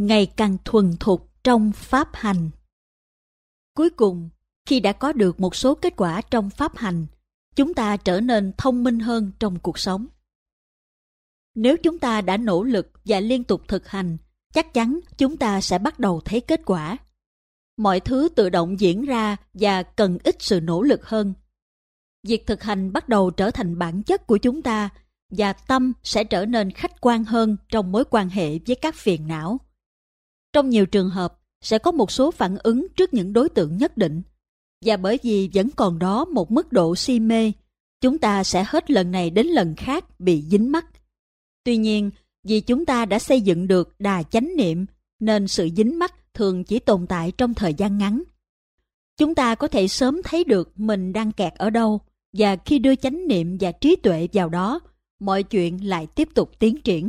ngày càng thuần thục trong pháp hành. Cuối cùng, khi đã có được một số kết quả trong pháp hành, chúng ta trở nên thông minh hơn trong cuộc sống. Nếu chúng ta đã nỗ lực và liên tục thực hành, chắc chắn chúng ta sẽ bắt đầu thấy kết quả. Mọi thứ tự động diễn ra và cần ít sự nỗ lực hơn. Việc thực hành bắt đầu trở thành bản chất của chúng ta và tâm sẽ trở nên khách quan hơn trong mối quan hệ với các phiền não. Trong nhiều trường hợp, sẽ có một số phản ứng trước những đối tượng nhất định. Và bởi vì vẫn còn đó một mức độ si mê, chúng ta sẽ hết lần này đến lần khác bị dính mắc. Tuy nhiên, vì chúng ta đã xây dựng được đà chánh niệm, nên sự dính mắc thường chỉ tồn tại trong thời gian ngắn. Chúng ta có thể sớm thấy được mình đang kẹt ở đâu, và khi đưa chánh niệm và trí tuệ vào đó, mọi chuyện lại tiếp tục tiến triển.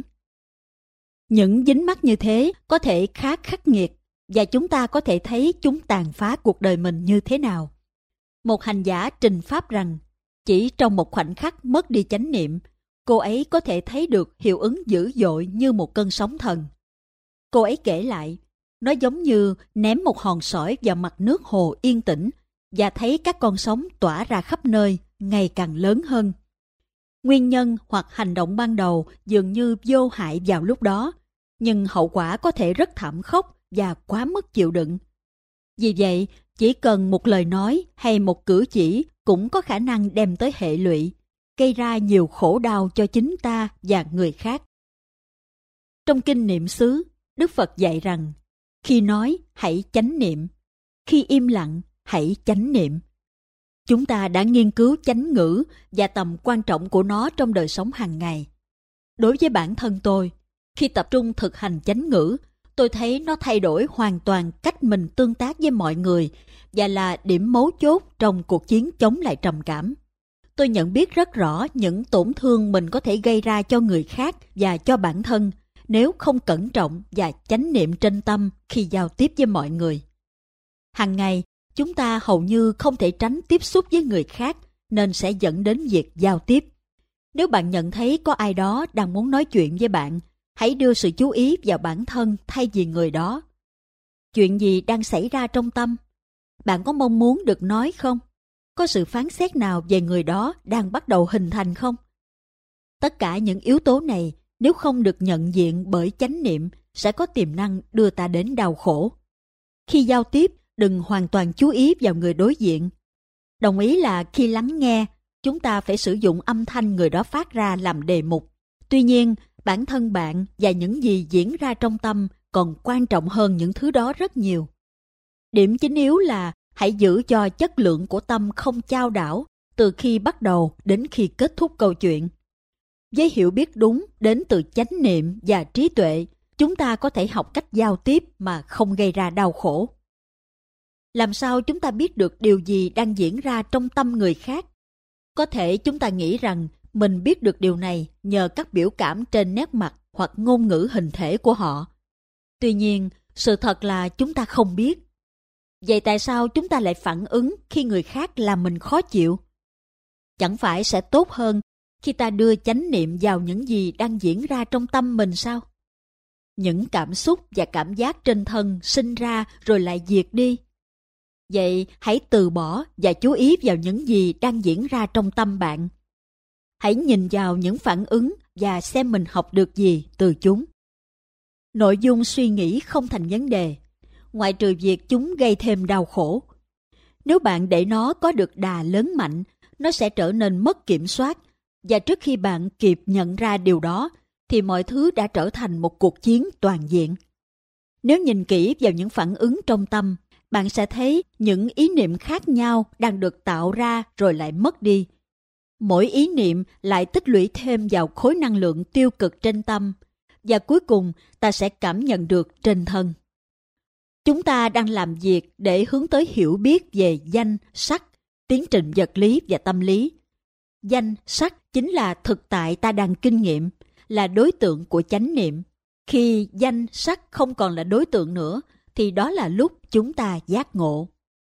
Những dính mắc như thế có thể khá khắc nghiệt, và chúng ta có thể thấy chúng tàn phá cuộc đời mình như thế nào. Một hành giả trình pháp rằng, chỉ trong một khoảnh khắc mất đi chánh niệm, cô ấy có thể thấy được hiệu ứng dữ dội như một cơn sóng thần. Cô ấy kể lại, nó giống như ném một hòn sỏi vào mặt nước hồ yên tĩnh và thấy các con sóng tỏa ra khắp nơi, ngày càng lớn hơn. Nguyên nhân hoặc hành động ban đầu dường như vô hại vào lúc đó, nhưng hậu quả có thể rất thảm khốc và quá mức chịu đựng. Vì vậy, chỉ cần một lời nói hay một cử chỉ cũng có khả năng đem tới hệ lụy, gây ra nhiều khổ đau cho chính ta và người khác. Trong kinh niệm xứ, Đức Phật dạy rằng, khi nói hãy chánh niệm, khi im lặng hãy chánh niệm. Chúng ta đã nghiên cứu chánh ngữ và tầm quan trọng của nó trong đời sống hàng ngày. Đối với bản thân tôi, khi tập trung thực hành chánh ngữ, tôi thấy nó thay đổi hoàn toàn cách mình tương tác với mọi người và là điểm mấu chốt trong cuộc chiến chống lại trầm cảm. Tôi nhận biết rất rõ những tổn thương mình có thể gây ra cho người khác và cho bản thân nếu không cẩn trọng và chánh niệm trên tâm khi giao tiếp với mọi người. Hàng ngày, chúng ta hầu như không thể tránh tiếp xúc với người khác nên sẽ dẫn đến việc giao tiếp. Nếu bạn nhận thấy có ai đó đang muốn nói chuyện với bạn, hãy đưa sự chú ý vào bản thân thay vì người đó. Chuyện gì đang xảy ra trong tâm? Bạn có mong muốn được nói không? Có sự phán xét nào về người đó đang bắt đầu hình thành không? Tất cả những yếu tố này, nếu không được nhận diện bởi chánh niệm, sẽ có tiềm năng đưa ta đến đau khổ. Khi giao tiếp, đừng hoàn toàn chú ý vào người đối diện. Đồng ý là khi lắng nghe, chúng ta phải sử dụng âm thanh người đó phát ra làm đề mục. Tuy nhiên, bản thân bạn và những gì diễn ra trong tâm còn quan trọng hơn những thứ đó rất nhiều. Điểm chính yếu là hãy giữ cho chất lượng của tâm không chao đảo từ khi bắt đầu đến khi kết thúc câu chuyện. Với hiểu biết đúng đến từ chánh niệm và trí tuệ, chúng ta có thể học cách giao tiếp mà không gây ra đau khổ. Làm sao chúng ta biết được điều gì đang diễn ra trong tâm người khác? Có thể chúng ta nghĩ rằng mình biết được điều này nhờ các biểu cảm trên nét mặt hoặc ngôn ngữ hình thể của họ. Tuy nhiên, sự thật là chúng ta không biết. Vậy tại sao chúng ta lại phản ứng khi người khác làm mình khó chịu? Chẳng phải sẽ tốt hơn khi ta đưa chánh niệm vào những gì đang diễn ra trong tâm mình sao? Những cảm xúc và cảm giác trên thân sinh ra rồi lại diệt đi. Vậy hãy từ bỏ và chú ý vào những gì đang diễn ra trong tâm bạn. Hãy nhìn vào những phản ứng và xem mình học được gì từ chúng. Nội dung suy nghĩ không thành vấn đề, ngoại trừ việc chúng gây thêm đau khổ. Nếu bạn để nó có được đà lớn mạnh, nó sẽ trở nên mất kiểm soát, và trước khi bạn kịp nhận ra điều đó, thì mọi thứ đã trở thành một cuộc chiến toàn diện. Nếu nhìn kỹ vào những phản ứng trong tâm, bạn sẽ thấy những ý niệm khác nhau đang được tạo ra rồi lại mất đi. Mỗi ý niệm lại tích lũy thêm vào khối năng lượng tiêu cực trên tâm, và cuối cùng ta sẽ cảm nhận được trên thân. Chúng ta đang làm việc để hướng tới hiểu biết về danh, sắc, tiến trình vật lý và tâm lý. Danh, sắc chính là thực tại ta đang kinh nghiệm, là đối tượng của chánh niệm. Khi danh, sắc không còn là đối tượng nữa, thì đó là lúc chúng ta giác ngộ.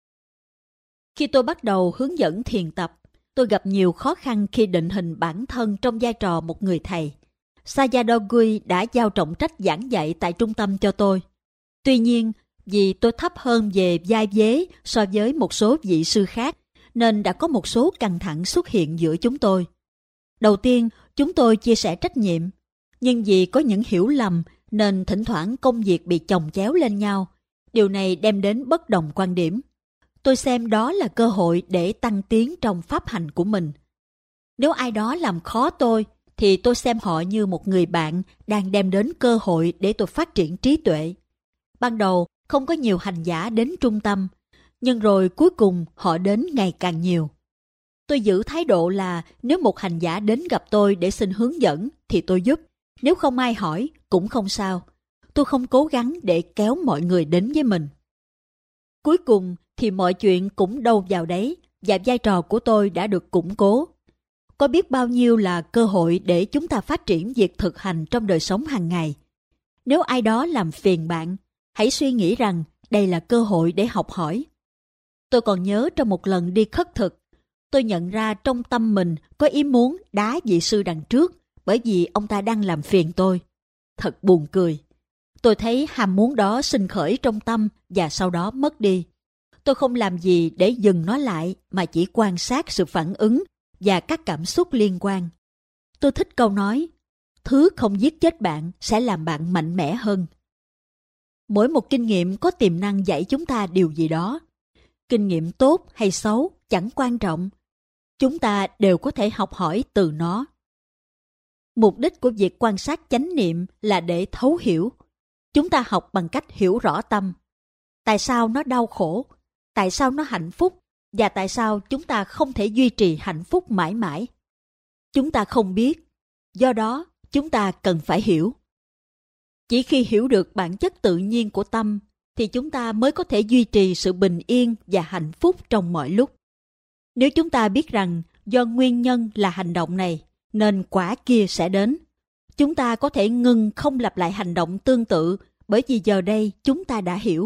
Khi tôi bắt đầu hướng dẫn thiền tập, tôi gặp nhiều khó khăn khi định hình bản thân trong vai trò một người thầy. Sayadaw Gui đã giao trọng trách giảng dạy tại trung tâm cho tôi. Tuy nhiên, vì tôi thấp hơn về vai vế so với một số vị sư khác, nên đã có một số căng thẳng xuất hiện giữa chúng tôi. Đầu tiên, chúng tôi chia sẻ trách nhiệm, nhưng vì có những hiểu lầm nên thỉnh thoảng công việc bị chồng chéo lên nhau. Điều này đem đến bất đồng quan điểm. Tôi xem đó là cơ hội để tăng tiến trong pháp hành của mình. Nếu ai đó làm khó tôi, thì tôi xem họ như một người bạn đang đem đến cơ hội để tôi phát triển trí tuệ. Ban đầu không có nhiều hành giả đến trung tâm, nhưng rồi cuối cùng họ đến ngày càng nhiều. Tôi giữ thái độ là nếu một hành giả đến gặp tôi để xin hướng dẫn thì tôi giúp. Nếu không ai hỏi cũng không sao. Tôi không cố gắng để kéo mọi người đến với mình. Cuối cùng thì mọi chuyện cũng đâu vào đấy và vai trò của tôi đã được củng cố. Có biết bao nhiêu là cơ hội để chúng ta phát triển việc thực hành trong đời sống hàng ngày. Nếu ai đó làm phiền bạn, hãy suy nghĩ rằng đây là cơ hội để học hỏi. Tôi còn nhớ trong một lần đi khất thực, tôi nhận ra trong tâm mình có ý muốn đá vị sư đằng trước bởi vì ông ta đang làm phiền tôi. Thật buồn cười. Tôi thấy ham muốn đó sinh khởi trong tâm và sau đó mất đi. Tôi không làm gì để dừng nó lại mà chỉ quan sát sự phản ứng và các cảm xúc liên quan. Tôi thích câu nói, thứ không giết chết bạn sẽ làm bạn mạnh mẽ hơn. Mỗi một kinh nghiệm có tiềm năng dạy chúng ta điều gì đó. Kinh nghiệm tốt hay xấu chẳng quan trọng. Chúng ta đều có thể học hỏi từ nó. Mục đích của việc quan sát chánh niệm là để thấu hiểu. Chúng ta học bằng cách hiểu rõ tâm. Tại sao nó đau khổ? Tại sao nó hạnh phúc? Và tại sao chúng ta không thể duy trì hạnh phúc mãi mãi? Chúng ta không biết. Do đó, chúng ta cần phải hiểu. Chỉ khi hiểu được bản chất tự nhiên của tâm, thì chúng ta mới có thể duy trì sự bình yên và hạnh phúc trong mọi lúc. Nếu chúng ta biết rằng do nguyên nhân là hành động này, nên quả kia sẽ đến, chúng ta có thể ngừng không lặp lại hành động tương tự bởi vì giờ đây chúng ta đã hiểu.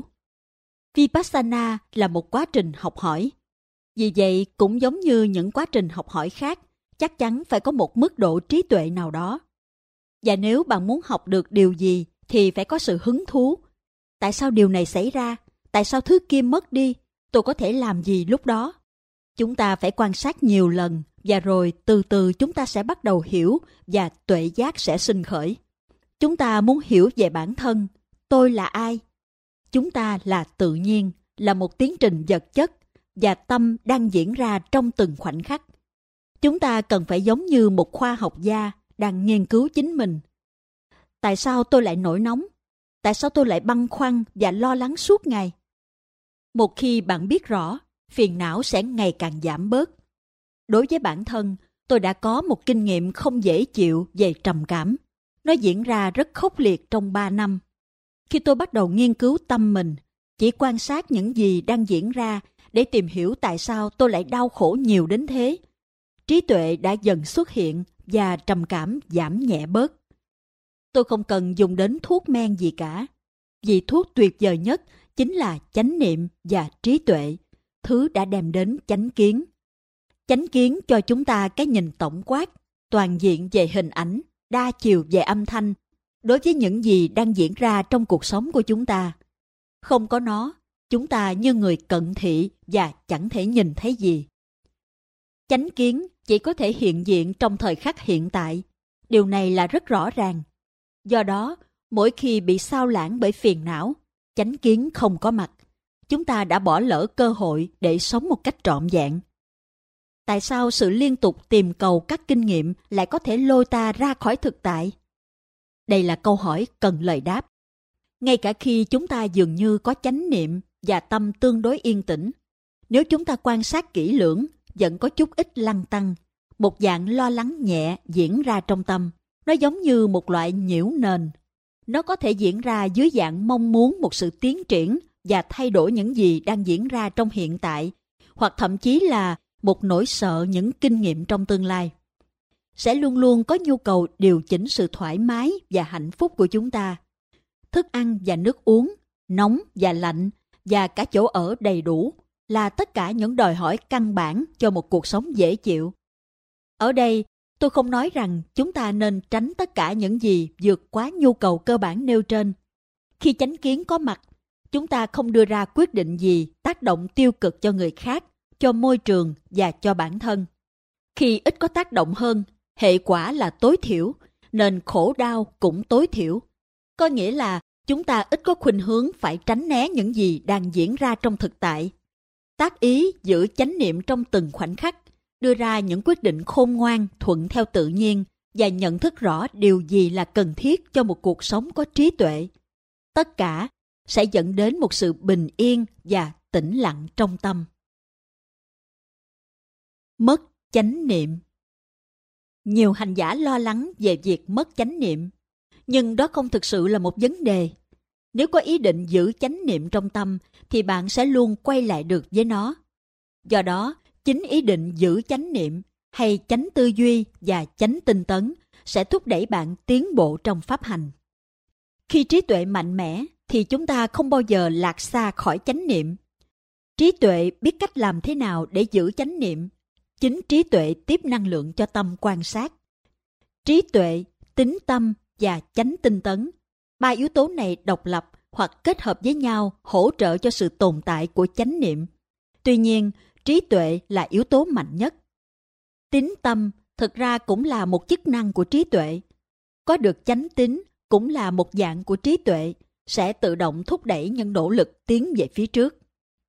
Vipassana là một quá trình học hỏi. Vì vậy, cũng giống như những quá trình học hỏi khác, chắc chắn phải có một mức độ trí tuệ nào đó. Và nếu bạn muốn học được điều gì thì phải có sự hứng thú. Tại sao điều này xảy ra? Tại sao thứ kia mất đi? Tôi có thể làm gì lúc đó? Chúng ta phải quan sát nhiều lần và rồi từ từ chúng ta sẽ bắt đầu hiểu và tuệ giác sẽ sinh khởi. Chúng ta muốn hiểu về bản thân. Tôi là ai? Chúng ta là tự nhiên, là một tiến trình vật chất và tâm đang diễn ra trong từng khoảnh khắc. Chúng ta cần phải giống như một khoa học gia đang nghiên cứu chính mình. Tại sao tôi lại nổi nóng? Tại sao tôi lại băn khoăn và lo lắng suốt ngày? Một khi bạn biết rõ, phiền não sẽ ngày càng giảm bớt. Đối với bản thân, tôi đã có một kinh nghiệm không dễ chịu về trầm cảm. Nó diễn ra rất khốc liệt trong 3 năm. Khi tôi bắt đầu nghiên cứu tâm mình, chỉ quan sát những gì đang diễn ra để tìm hiểu tại sao tôi lại đau khổ nhiều đến thế, trí tuệ đã dần xuất hiện và trầm cảm giảm nhẹ bớt. Tôi không cần dùng đến thuốc men gì cả, vì thuốc tuyệt vời nhất chính là chánh niệm và trí tuệ, thứ đã đem đến chánh kiến. Chánh kiến cho chúng ta cái nhìn tổng quát, toàn diện về hình ảnh, đa chiều về âm thanh, đối với những gì đang diễn ra trong cuộc sống của chúng ta. Không có nó, chúng ta như người cận thị và chẳng thể nhìn thấy gì. Chánh kiến chỉ có thể hiện diện trong thời khắc hiện tại. Điều này là rất rõ ràng. Do đó, mỗi khi bị xao lãng bởi phiền não, chánh kiến không có mặt, chúng ta đã bỏ lỡ cơ hội để sống một cách trọn vẹn. Tại sao sự liên tục tìm cầu các kinh nghiệm lại có thể lôi ta ra khỏi thực tại? Đây là câu hỏi cần lời đáp. Ngay cả khi chúng ta dường như có chánh niệm và tâm tương đối yên tĩnh, nếu chúng ta quan sát kỹ lưỡng, vẫn có chút ít lăn tăn, một dạng lo lắng nhẹ diễn ra trong tâm. Nó giống như một loại nhiễu nền. Nó có thể diễn ra dưới dạng mong muốn một sự tiến triển và thay đổi những gì đang diễn ra trong hiện tại, hoặc thậm chí là một nỗi sợ những kinh nghiệm trong tương lai. Sẽ luôn luôn có nhu cầu điều chỉnh sự thoải mái và hạnh phúc của chúng ta. Thức ăn và nước uống, nóng và lạnh và cả chỗ ở đầy đủ là tất cả những đòi hỏi căn bản cho một cuộc sống dễ chịu. Ở đây, tôi không nói rằng chúng ta nên tránh tất cả những gì vượt quá nhu cầu cơ bản nêu trên. Khi chánh kiến có mặt, chúng ta không đưa ra quyết định gì tác động tiêu cực cho người khác, cho môi trường và cho bản thân. Khi ít có tác động hơn, hệ quả là tối thiểu, nên khổ đau cũng tối thiểu. Có nghĩa là chúng ta ít có khuynh hướng phải tránh né những gì đang diễn ra trong thực tại. Tác ý giữ chánh niệm trong từng khoảnh khắc, đưa ra những quyết định khôn ngoan thuận theo tự nhiên và nhận thức rõ điều gì là cần thiết cho một cuộc sống có trí tuệ. Tất cả sẽ dẫn đến một sự bình yên và tĩnh lặng trong tâm. Mất chánh niệm. Nhiều hành giả lo lắng về việc mất chánh niệm, nhưng đó không thực sự là một vấn đề. Nếu có ý định giữ chánh niệm trong tâm, thì bạn sẽ luôn quay lại được với nó. Do đó, chính ý định giữ chánh niệm hay chánh tư duy và chánh tinh tấn sẽ thúc đẩy bạn tiến bộ trong pháp hành. Khi trí tuệ mạnh mẽ, thì chúng ta không bao giờ lạc xa khỏi chánh niệm. Trí tuệ biết cách làm thế nào để giữ chánh niệm. Chính trí tuệ tiếp năng lượng cho tâm quan sát. Trí tuệ, tín tâm và chánh tinh tấn, ba yếu tố này độc lập hoặc kết hợp với nhau hỗ trợ cho sự tồn tại của chánh niệm. Tuy nhiên, trí tuệ là yếu tố mạnh nhất. Tín tâm thực ra cũng là một chức năng của trí tuệ. Có được chánh tín cũng là một dạng của trí tuệ, sẽ tự động thúc đẩy những nỗ lực tiến về phía trước.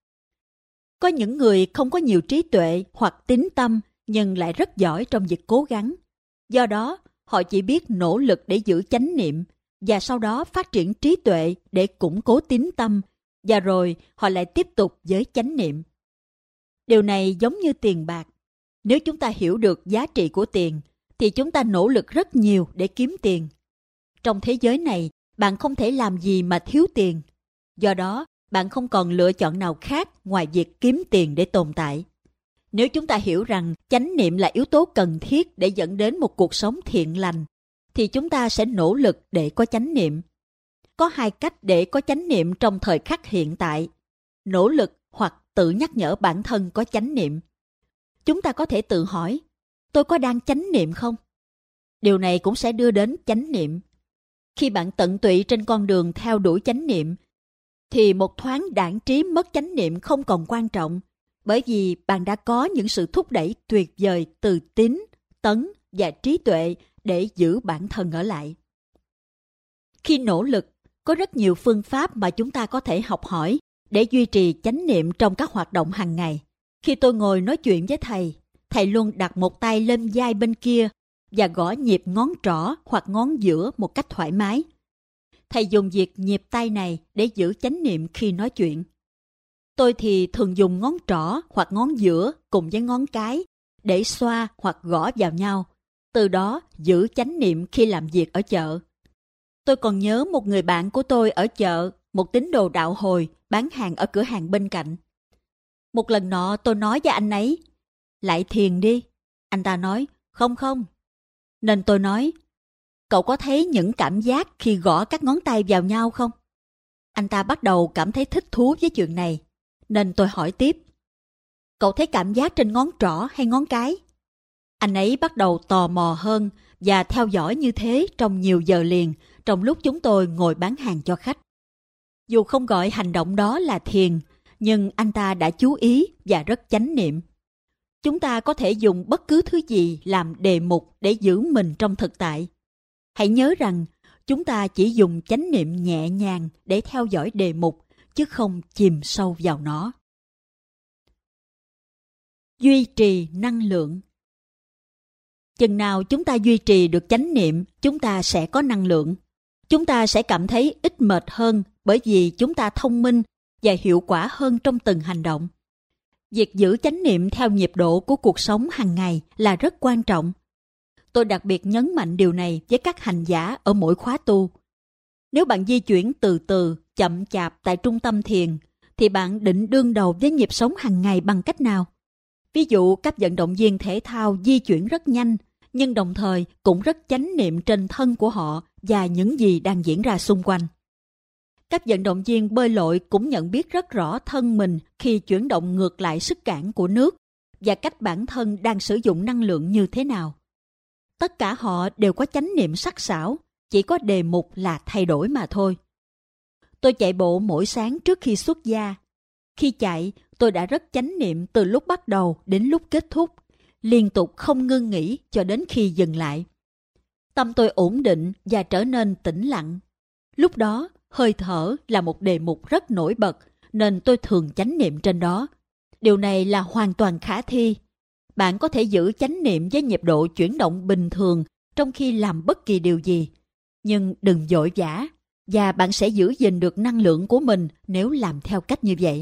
Có những người không có nhiều trí tuệ hoặc tín tâm nhưng lại rất giỏi trong việc cố gắng. Do đó, họ chỉ biết nỗ lực để giữ chánh niệm và sau đó phát triển trí tuệ để củng cố tín tâm, và rồi họ lại tiếp tục với chánh niệm. Điều này giống như tiền bạc. Nếu chúng ta hiểu được giá trị của tiền, thì chúng ta nỗ lực rất nhiều để kiếm tiền. Trong thế giới này, bạn không thể làm gì mà thiếu tiền. Do đó, bạn không còn lựa chọn nào khác ngoài việc kiếm tiền để tồn tại. Nếu chúng ta hiểu rằng chánh niệm là yếu tố cần thiết để dẫn đến một cuộc sống thiện lành, thì chúng ta sẽ nỗ lực để có chánh niệm. Có hai cách để có chánh niệm trong thời khắc hiện tại: nỗ lực hoặc tự nhắc nhở bản thân có chánh niệm. Chúng ta có thể tự hỏi, tôi có đang chánh niệm không? Điều này cũng sẽ đưa đến chánh niệm. Khi bạn tận tụy trên con đường theo đuổi chánh niệm, thì một thoáng đãng trí mất chánh niệm không còn quan trọng, bởi vì bạn đã có những sự thúc đẩy tuyệt vời từ tín, tấn và trí tuệ để giữ bản thân ở lại. Khi nỗ lực, có rất nhiều phương pháp mà chúng ta có thể học hỏi để duy trì chánh niệm trong các hoạt động hàng ngày. Khi tôi ngồi nói chuyện với thầy luôn đặt một tay lên vai bên kia và gõ nhịp ngón trỏ hoặc ngón giữa một cách thoải mái. Thầy dùng việc nhịp tay này để giữ chánh niệm khi nói chuyện. Tôi thì thường dùng ngón trỏ hoặc ngón giữa cùng với ngón cái để xoa hoặc gõ vào nhau, từ đó giữ chánh niệm khi làm việc ở chợ. Tôi còn nhớ một người bạn của tôi ở chợ, một tín đồ đạo hồi, bán hàng ở cửa hàng bên cạnh. Một lần nọ tôi nói với anh ấy, lại thiền đi. Anh ta nói, không. Nên tôi nói, cậu có thấy những cảm giác khi gõ các ngón tay vào nhau không? Anh ta bắt đầu cảm thấy thích thú với chuyện này, nên tôi hỏi tiếp, cậu thấy cảm giác trên ngón trỏ hay ngón cái? Anh ấy bắt đầu tò mò hơn và theo dõi như thế trong nhiều giờ liền, trong lúc chúng tôi ngồi bán hàng cho khách. Dù không gọi hành động đó là thiền, nhưng anh ta đã chú ý và rất chánh niệm. Chúng ta có thể dùng bất cứ thứ gì làm đề mục để giữ mình trong thực tại. Hãy nhớ rằng chúng ta chỉ dùng chánh niệm nhẹ nhàng để theo dõi đề mục, chứ không chìm sâu vào nó. Duy trì năng lượng. Chừng nào chúng ta duy trì được chánh niệm, chúng ta sẽ có năng lượng. Chúng ta sẽ cảm thấy ít mệt hơn bởi vì chúng ta thông minh và hiệu quả hơn trong từng hành động. Việc giữ chánh niệm theo nhịp độ của cuộc sống hàng ngày là rất quan trọng. Tôi đặc biệt nhấn mạnh điều này với các hành giả ở mỗi khóa tu. Nếu bạn di chuyển từ từ, chậm chạp tại trung tâm thiền, thì bạn định đương đầu với nhịp sống hàng ngày bằng cách nào? Ví dụ, các vận động viên thể thao di chuyển rất nhanh, nhưng đồng thời cũng rất chánh niệm trên thân của họ và những gì đang diễn ra xung quanh. Các vận động viên bơi lội cũng nhận biết rất rõ thân mình khi chuyển động ngược lại sức cản của nước và cách bản thân đang sử dụng năng lượng như thế nào. Tất cả họ đều có chánh niệm sắc sảo, chỉ có đề mục là thay đổi mà thôi. Tôi chạy bộ mỗi sáng trước khi xuất gia. Khi chạy, tôi đã rất chánh niệm từ lúc bắt đầu đến lúc kết thúc, liên tục không ngưng nghỉ cho đến khi dừng lại. Tâm tôi ổn định và trở nên tĩnh lặng. Lúc đó, hơi thở là một đề mục rất nổi bật, nên tôi thường chánh niệm trên đó. Điều này là hoàn toàn khả thi. Bạn có thể giữ chánh niệm với nhịp độ chuyển động bình thường trong khi làm bất kỳ điều gì. Nhưng đừng vội vã, và bạn sẽ giữ gìn được năng lượng của mình nếu làm theo cách như vậy.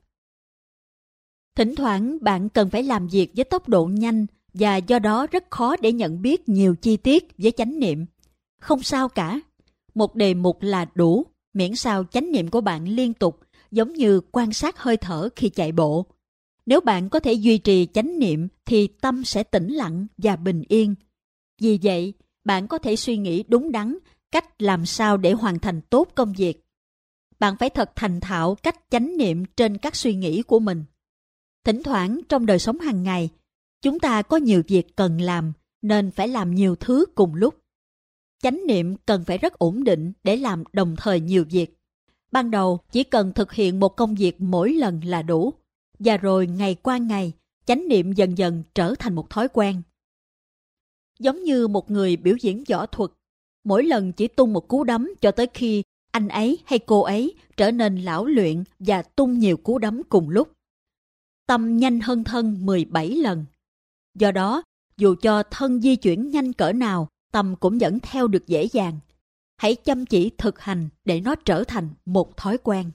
Thỉnh thoảng bạn cần phải làm việc với tốc độ nhanh và do đó rất khó để nhận biết nhiều chi tiết với chánh niệm. Không sao cả. Một đề mục là đủ, miễn sao chánh niệm của bạn liên tục, giống như quan sát hơi thở khi chạy bộ. Nếu bạn có thể duy trì chánh niệm thì tâm sẽ tĩnh lặng và bình yên. Vì vậy, bạn có thể suy nghĩ đúng đắn cách làm sao để hoàn thành tốt công việc. Bạn phải thật thành thạo cách chánh niệm trên các suy nghĩ của mình. Thỉnh thoảng trong đời sống hàng ngày, chúng ta có nhiều việc cần làm nên phải làm nhiều thứ cùng lúc. Chánh niệm cần phải rất ổn định để làm đồng thời nhiều việc. Ban đầu chỉ cần thực hiện một công việc mỗi lần là đủ, và rồi ngày qua ngày, chánh niệm dần dần trở thành một thói quen. Giống như một người biểu diễn võ thuật, mỗi lần chỉ tung một cú đấm cho tới khi anh ấy hay cô ấy trở nên lão luyện và tung nhiều cú đấm cùng lúc. Tâm nhanh hơn thân 17 lần. Do đó, dù cho thân di chuyển nhanh cỡ nào, tâm cũng vẫn theo được dễ dàng. Hãy chăm chỉ thực hành để nó trở thành một thói quen.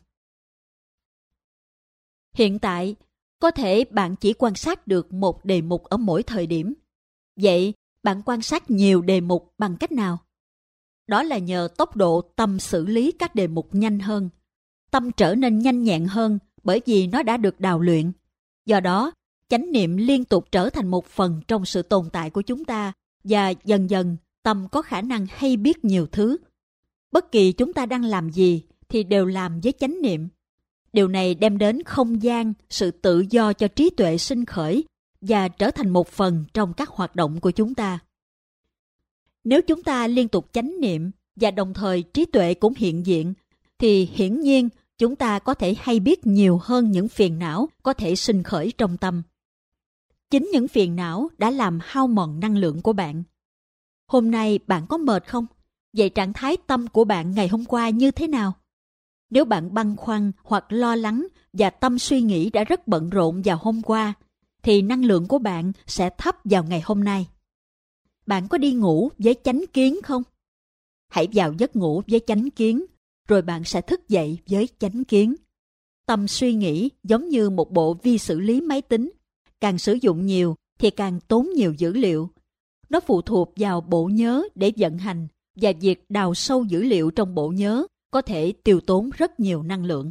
Hiện tại, có thể bạn chỉ quan sát được một đề mục ở mỗi thời điểm. Vậy, bạn quan sát nhiều đề mục bằng cách nào? Đó là nhờ tốc độ tâm xử lý các đề mục nhanh hơn. Tâm trở nên nhanh nhẹn hơn bởi vì nó đã được đào luyện. Do đó, chánh niệm liên tục trở thành một phần trong sự tồn tại của chúng ta và dần dần tâm có khả năng hay biết nhiều thứ. Bất kỳ chúng ta đang làm gì thì đều làm với chánh niệm. Điều này đem đến không gian, sự tự do cho trí tuệ sinh khởi và trở thành một phần trong các hoạt động của chúng ta. Nếu chúng ta liên tục chánh niệm và đồng thời trí tuệ cũng hiện diện, thì hiển nhiên chúng ta có thể hay biết nhiều hơn những phiền não có thể sinh khởi trong tâm. Chính những phiền não đã làm hao mòn năng lượng của bạn. Hôm nay bạn có mệt không? Vậy trạng thái tâm của bạn ngày hôm qua như thế nào? Nếu bạn băn khoăn hoặc lo lắng và tâm suy nghĩ đã rất bận rộn vào hôm qua, thì năng lượng của bạn sẽ thấp vào ngày hôm nay. Bạn có đi ngủ với chánh kiến không? Hãy vào giấc ngủ với chánh kiến, rồi bạn sẽ thức dậy với chánh kiến. Tâm suy nghĩ giống như một bộ vi xử lý máy tính. Càng sử dụng nhiều thì càng tốn nhiều dữ liệu. Nó phụ thuộc vào bộ nhớ để vận hành, và việc đào sâu dữ liệu trong bộ nhớ có thể tiêu tốn rất nhiều năng lượng.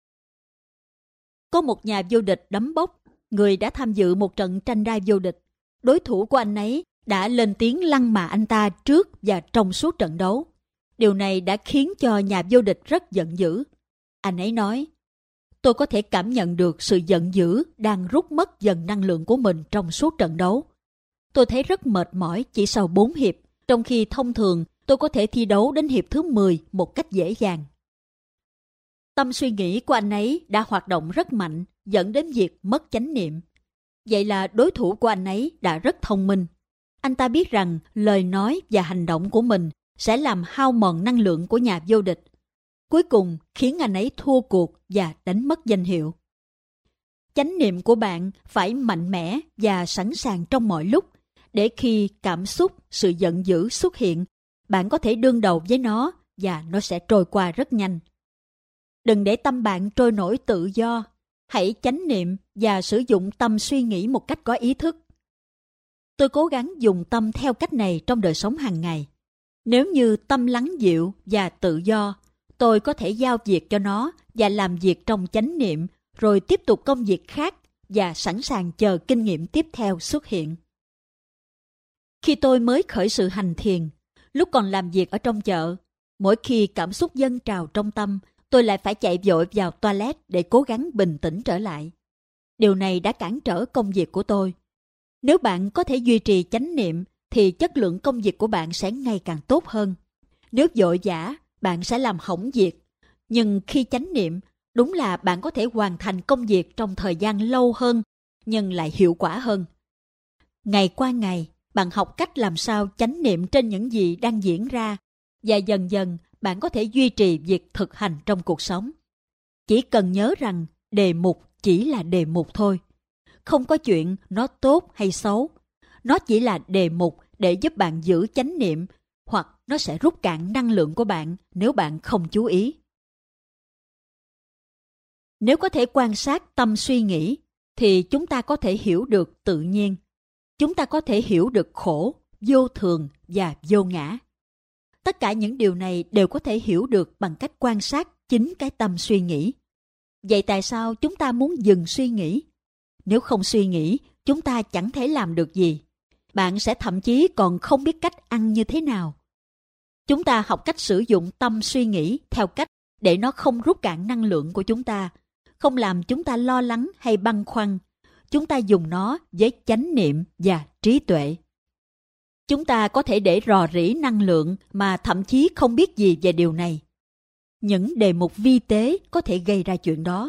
Có một nhà vô địch đấm bốc, người đã tham dự một trận tranh đai vô địch. Đối thủ của anh ấy đã lên tiếng lăng mạ anh ta trước và trong suốt trận đấu. Điều này đã khiến cho nhà vô địch rất giận dữ. Anh ấy nói, tôi có thể cảm nhận được sự giận dữ đang rút mất dần năng lượng của mình trong suốt trận đấu. Tôi thấy rất mệt mỏi chỉ sau 4 hiệp, trong khi thông thường tôi có thể thi đấu đến hiệp thứ 10 một cách dễ dàng. Tâm suy nghĩ của anh ấy đã hoạt động rất mạnh, dẫn đến việc mất chánh niệm. Vậy là đối thủ của anh ấy đã rất thông minh. Anh ta biết rằng lời nói và hành động của mình sẽ làm hao mòn năng lượng của nhà vô địch, cuối cùng khiến anh ấy thua cuộc và đánh mất danh hiệu. Chánh niệm của bạn phải mạnh mẽ và sẵn sàng trong mọi lúc, để khi cảm xúc, sự giận dữ xuất hiện, bạn có thể đương đầu với nó và nó sẽ trôi qua rất nhanh. Đừng để tâm bạn trôi nổi tự do. Hãy chánh niệm và sử dụng tâm suy nghĩ một cách có ý thức. Tôi cố gắng dùng tâm theo cách này trong đời sống hàng ngày. Nếu như tâm lắng dịu và tự do, tôi có thể giao việc cho nó và làm việc trong chánh niệm, rồi tiếp tục công việc khác và sẵn sàng chờ kinh nghiệm tiếp theo xuất hiện. Khi tôi mới khởi sự hành thiền, lúc còn làm việc ở trong chợ, mỗi khi cảm xúc dâng trào trong tâm, tôi lại phải chạy vội vào toilet để cố gắng bình tĩnh trở lại. Điều này đã cản trở công việc của tôi. Nếu bạn có thể duy trì chánh niệm, thì chất lượng công việc của bạn sẽ ngày càng tốt hơn. Nếu vội vã, bạn sẽ làm hỏng việc. Nhưng khi chánh niệm, đúng là bạn có thể hoàn thành công việc trong thời gian lâu hơn, nhưng lại hiệu quả hơn. Ngày qua ngày, bạn học cách làm sao chánh niệm trên những gì đang diễn ra, và dần dần bạn có thể duy trì việc thực hành trong cuộc sống. Chỉ cần nhớ rằng đề mục chỉ là đề mục thôi. Không có chuyện nó tốt hay xấu. Nó chỉ là đề mục để giúp bạn giữ chánh niệm, hoặc nó sẽ rút cạn năng lượng của bạn nếu bạn không chú ý. Nếu có thể quan sát tâm suy nghĩ, thì chúng ta có thể hiểu được tự nhiên. Chúng ta có thể hiểu được khổ, vô thường và vô ngã. Tất cả những điều này đều có thể hiểu được bằng cách quan sát chính cái tâm suy nghĩ. Vậy tại sao chúng ta muốn dừng suy nghĩ? Nếu không suy nghĩ, chúng ta chẳng thể làm được gì. Bạn sẽ thậm chí còn không biết cách ăn như thế nào. Chúng ta học cách sử dụng tâm suy nghĩ theo cách để nó không rút cạn năng lượng của chúng ta, không làm chúng ta lo lắng hay băn khoăn. Chúng ta dùng nó với chánh niệm và trí tuệ. Chúng ta có thể để rò rỉ năng lượng mà thậm chí không biết gì về điều này. Những đề mục vi tế có thể gây ra chuyện đó.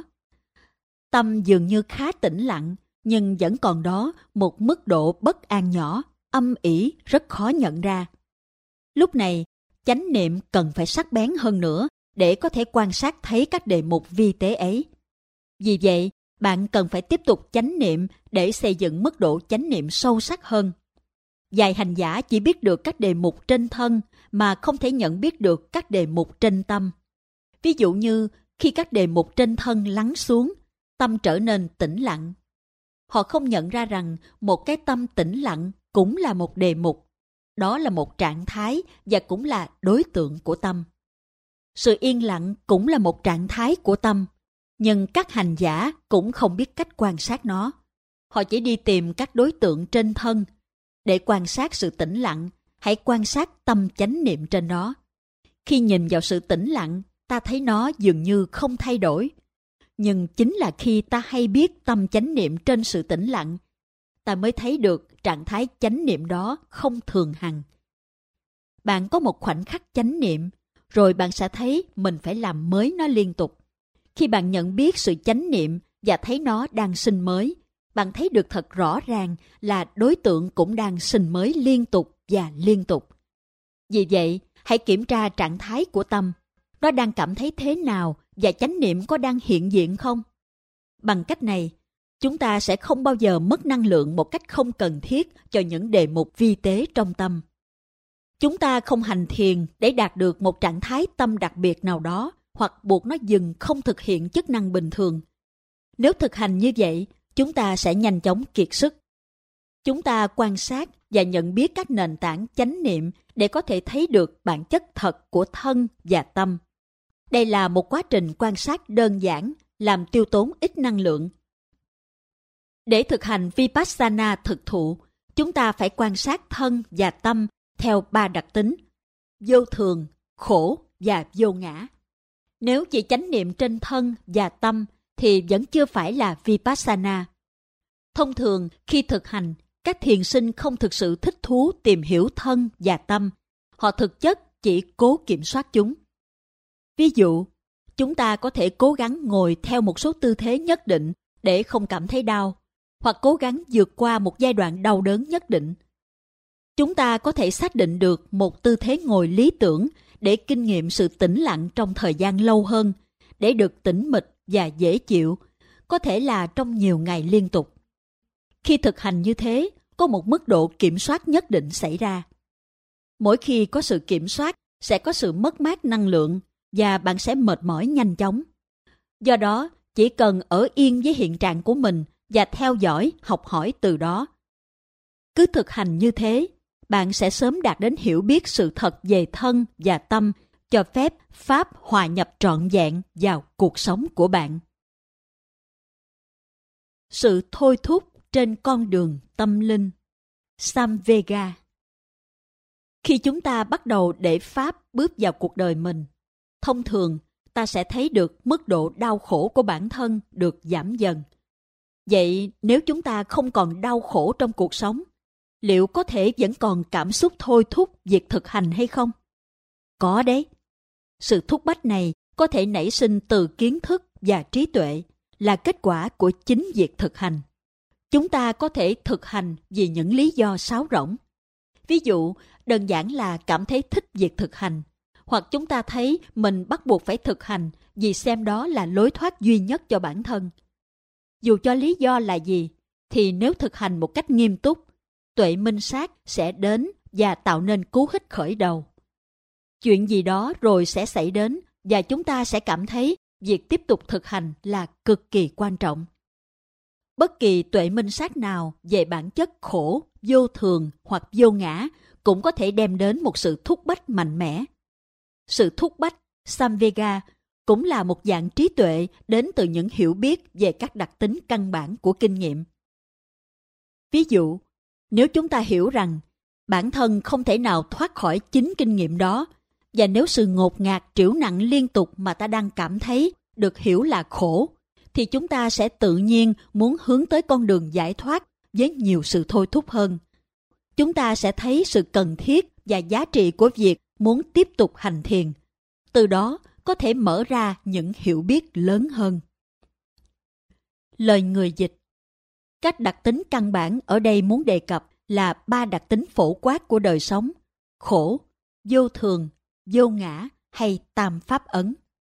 Tâm dường như khá tĩnh lặng, nhưng vẫn còn đó một mức độ bất an nhỏ, âm ỉ, rất khó nhận ra. Lúc này, chánh niệm cần phải sắc bén hơn nữa để có thể quan sát thấy các đề mục vi tế ấy. Vì vậy, bạn cần phải tiếp tục chánh niệm để xây dựng mức độ chánh niệm sâu sắc hơn. Vài hành giả chỉ biết được các đề mục trên thân mà không thể nhận biết được các đề mục trên tâm. Ví dụ như khi các đề mục trên thân lắng xuống, tâm trở nên tĩnh lặng. Họ không nhận ra rằng một cái tâm tĩnh lặng cũng là một đề mục. Đó là một trạng thái và cũng là đối tượng của tâm. Sự yên lặng cũng là một trạng thái của tâm. Nhưng các hành giả cũng không biết cách quan sát nó. Họ chỉ đi tìm các đối tượng trên thân. Để quan sát sự tĩnh lặng, hãy quan sát tâm chánh niệm trên đó. Khi nhìn vào sự tĩnh lặng, ta thấy nó dường như không thay đổi. Nhưng chính là khi ta hay biết tâm chánh niệm trên sự tĩnh lặng, ta mới thấy được trạng thái chánh niệm đó không thường hằng. Bạn có một khoảnh khắc chánh niệm, rồi bạn sẽ thấy mình phải làm mới nó liên tục. Khi bạn nhận biết sự chánh niệm và thấy nó đang sinh mới, bạn thấy được thật rõ ràng là đối tượng cũng đang sinh mới liên tục và liên tục. Vì vậy, hãy kiểm tra trạng thái của tâm. Nó đang cảm thấy thế nào và chánh niệm có đang hiện diện không? Bằng cách này, chúng ta sẽ không bao giờ mất năng lượng một cách không cần thiết cho những đề mục vi tế trong tâm. Chúng ta không hành thiền để đạt được một trạng thái tâm đặc biệt nào đó hoặc buộc nó dừng không thực hiện chức năng bình thường. Nếu thực hành như vậy, chúng ta sẽ nhanh chóng kiệt sức. Chúng ta quan sát và nhận biết các nền tảng chánh niệm để có thể thấy được bản chất thật của thân và tâm. Đây là một quá trình quan sát đơn giản, làm tiêu tốn ít năng lượng. Để thực hành Vipassana thực thụ, chúng ta phải quan sát thân và tâm theo 3 đặc tính: vô thường, khổ và vô ngã. Nếu chỉ chánh niệm trên thân và tâm thì vẫn chưa phải là Vipassana. Thông thường, khi thực hành, các thiền sinh không thực sự thích thú tìm hiểu thân và tâm. Họ thực chất chỉ cố kiểm soát chúng. Ví dụ, chúng ta có thể cố gắng ngồi theo một số tư thế nhất định để không cảm thấy đau, hoặc cố gắng vượt qua một giai đoạn đau đớn nhất định. Chúng ta có thể xác định được một tư thế ngồi lý tưởng để kinh nghiệm sự tĩnh lặng trong thời gian lâu hơn, để được tĩnh mịch và dễ chịu, có thể là trong nhiều ngày liên tục. Khi thực hành như thế, có một mức độ kiểm soát nhất định xảy ra. Mỗi khi có sự kiểm soát, sẽ có sự mất mát năng lượng và bạn sẽ mệt mỏi nhanh chóng. Do đó, chỉ cần ở yên với hiện trạng của mình và theo dõi, học hỏi từ đó. Cứ thực hành như thế, bạn sẽ sớm đạt đến hiểu biết sự thật về thân và tâm, cho phép Pháp hòa nhập trọn vẹn vào cuộc sống của bạn. Sự thôi thúc trên con đường tâm linh. Samvega. Khi chúng ta bắt đầu để Pháp bước vào cuộc đời mình, thông thường ta sẽ thấy được mức độ đau khổ của bản thân được giảm dần. Vậy nếu chúng ta không còn đau khổ trong cuộc sống, liệu có thể vẫn còn cảm xúc thôi thúc việc thực hành hay không? Có đấy. Sự thúc bách này có thể nảy sinh từ kiến thức và trí tuệ, là kết quả của chính việc thực hành. Chúng ta có thể thực hành vì những lý do sáo rỗng. Ví dụ, đơn giản là cảm thấy thích việc thực hành, hoặc chúng ta thấy mình bắt buộc phải thực hành vì xem đó là lối thoát duy nhất cho bản thân. Dù cho lý do là gì, thì nếu thực hành một cách nghiêm túc, tuệ minh sát sẽ đến và tạo nên cú hích khởi đầu. Chuyện gì đó rồi sẽ xảy đến và chúng ta sẽ cảm thấy việc tiếp tục thực hành là cực kỳ quan trọng. Bất kỳ tuệ minh sát nào về bản chất khổ, vô thường hoặc vô ngã cũng có thể đem đến một sự thúc bách mạnh mẽ. Sự thúc bách, samvega, cũng là một dạng trí tuệ đến từ những hiểu biết về các đặc tính căn bản của kinh nghiệm. Ví dụ, nếu chúng ta hiểu rằng bản thân không thể nào thoát khỏi chính kinh nghiệm đó, và nếu sự ngột ngạt trĩu nặng liên tục mà ta đang cảm thấy được hiểu là khổ, thì chúng ta sẽ tự nhiên muốn hướng tới con đường giải thoát với nhiều sự thôi thúc hơn. Chúng ta sẽ thấy sự cần thiết và giá trị của việc muốn tiếp tục hành thiền. Từ đó có thể mở ra những hiểu biết lớn hơn. Lời người dịch. Các đặc tính căn bản ở đây muốn đề cập là 3 đặc tính phổ quát của đời sống: khổ, vô thường, vô ngã hay tam pháp ấn.